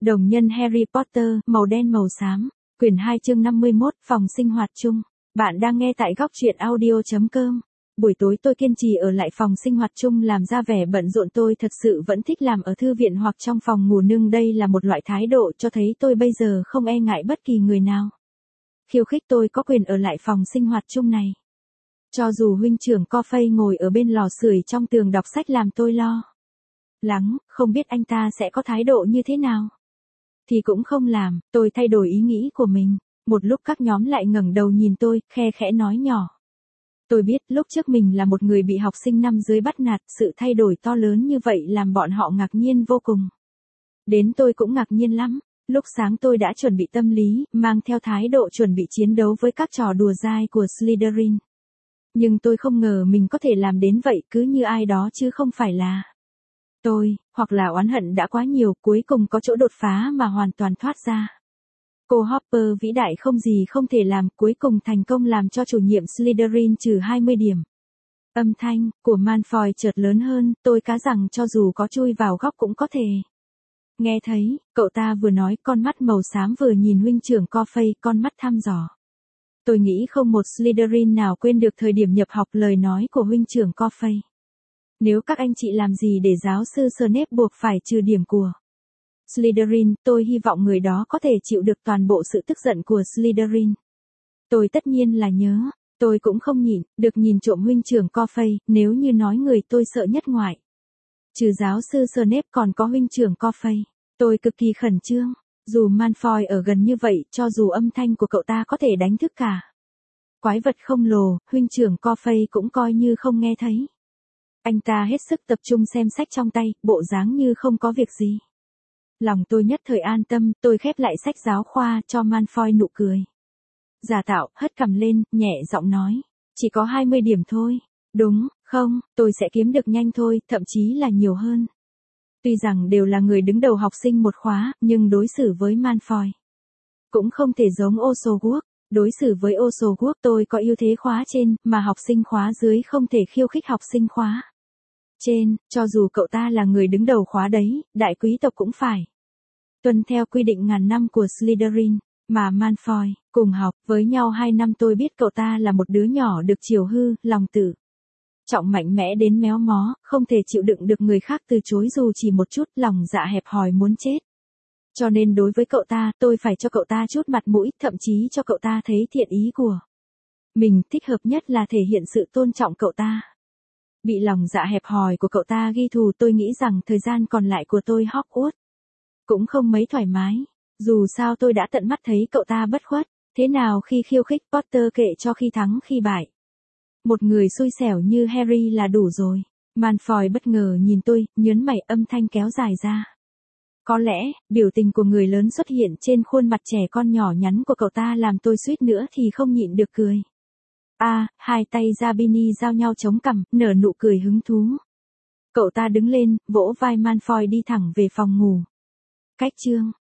Đồng nhân Harry Potter, màu đen màu xám, quyển 2 chương 51, phòng sinh hoạt chung. Bạn đang nghe tại góc truyện audio.com. Buổi tối tôi kiên trì ở lại phòng sinh hoạt chung làm ra vẻ bận rộn, tôi thật sự vẫn thích làm ở thư viện hoặc trong phòng ngủ nương, đây là một loại thái độ cho thấy tôi bây giờ không e ngại bất kỳ người nào. Khiêu khích tôi có quyền ở lại phòng sinh hoạt chung này. Cho dù huynh trưởng Coffey ngồi ở bên lò sưởi trong tường đọc sách làm tôi lo lắng, không biết anh ta sẽ có thái độ như thế nào. Thì cũng không làm, tôi thay đổi ý nghĩ của mình. Một lúc các nhóm lại ngẩng đầu nhìn tôi, khe khẽ nói nhỏ. Tôi biết lúc trước mình là một người bị học sinh năm dưới bắt nạt, sự thay đổi to lớn như vậy làm bọn họ ngạc nhiên vô cùng. Đến tôi cũng ngạc nhiên lắm. Lúc sáng tôi đã chuẩn bị tâm lý, mang theo thái độ chuẩn bị chiến đấu với các trò đùa dai của Slytherin. Nhưng tôi không ngờ mình có thể làm đến vậy, cứ như ai đó chứ không phải là tôi, hoặc là oán hận đã quá nhiều, cuối cùng có chỗ đột phá mà hoàn toàn thoát ra. Cô Hopper vĩ đại không gì không thể làm, cuối cùng thành công làm cho chủ nhiệm Slytherin trừ 20 điểm. Âm thanh của Malfoy chợt lớn hơn, tôi cá rằng cho dù có chui vào góc cũng có thể nghe thấy. Cậu ta vừa nói, con mắt màu xám vừa nhìn huynh trưởng Coffey, con mắt thăm dò. Tôi nghĩ không một Slytherin nào quên được thời điểm nhập học lời nói của huynh trưởng Coffey. Nếu các anh chị làm gì để giáo sư Snape buộc phải trừ điểm của Slytherin, tôi hy vọng người đó có thể chịu được toàn bộ sự tức giận của Slytherin. Tôi tất nhiên là nhớ, tôi cũng không nhịn được nhìn trộm huynh trưởng Coffey, nếu như nói người tôi sợ nhất ngoại trừ giáo sư Snape còn có huynh trưởng Coffey. Tôi cực kỳ khẩn trương, dù Malfoy ở gần như vậy, cho dù âm thanh của cậu ta có thể đánh thức cả quái vật khổng lồ, huynh trưởng Coffey cũng coi như không nghe thấy. Anh ta hết sức tập trung xem sách trong tay, bộ dáng như không có việc gì. Lòng tôi nhất thời an tâm, tôi khép lại sách giáo khoa, cho Malfoy nụ cười giả tạo, hất cằm lên, nhẹ giọng nói. Chỉ có 20 điểm thôi. Đúng, không, tôi sẽ kiếm được nhanh thôi, thậm chí là nhiều hơn. Tuy rằng đều là người đứng đầu học sinh một khóa, nhưng đối xử với Malfoy cũng không thể giống Osowald. Đối xử với Osowald tôi có ưu thế khóa trên, mà học sinh khóa dưới không thể khiêu khích học sinh khóa trên, cho dù cậu ta là người đứng đầu khóa đấy, đại quý tộc cũng phải tuân theo quy định ngàn năm của Slytherin, mà Malfoy cùng học với nhau 2 năm, tôi biết cậu ta là một đứa nhỏ được chiều hư, lòng tự trọng mạnh mẽ đến méo mó, không thể chịu đựng được người khác từ chối dù chỉ một chút, lòng dạ hẹp hòi muốn chết. Cho nên đối với cậu ta, tôi phải cho cậu ta chút mặt mũi, thậm chí cho cậu ta thấy thiện ý của mình, thích hợp nhất là thể hiện sự tôn trọng cậu ta. Bị lòng dạ hẹp hòi của cậu ta ghi thù, tôi nghĩ rằng thời gian còn lại của tôi Hogwarts cũng không mấy thoải mái. Dù sao tôi đã tận mắt thấy cậu ta bất khuất, thế nào khi khiêu khích Potter kệ cho khi thắng khi bại. Một người xui xẻo như Harry là đủ rồi. Malfoy bất ngờ nhìn tôi, nhớn mày, âm thanh kéo dài ra. Có lẽ, biểu tình của người lớn xuất hiện trên khuôn mặt trẻ con nhỏ nhắn của cậu ta làm tôi suýt nữa thì không nhịn được cười. Hai tay Zabini giao nhau chống cằm, nở nụ cười hứng thú. Cậu ta đứng lên, vỗ vai Malfoy đi thẳng về phòng ngủ. Cách chương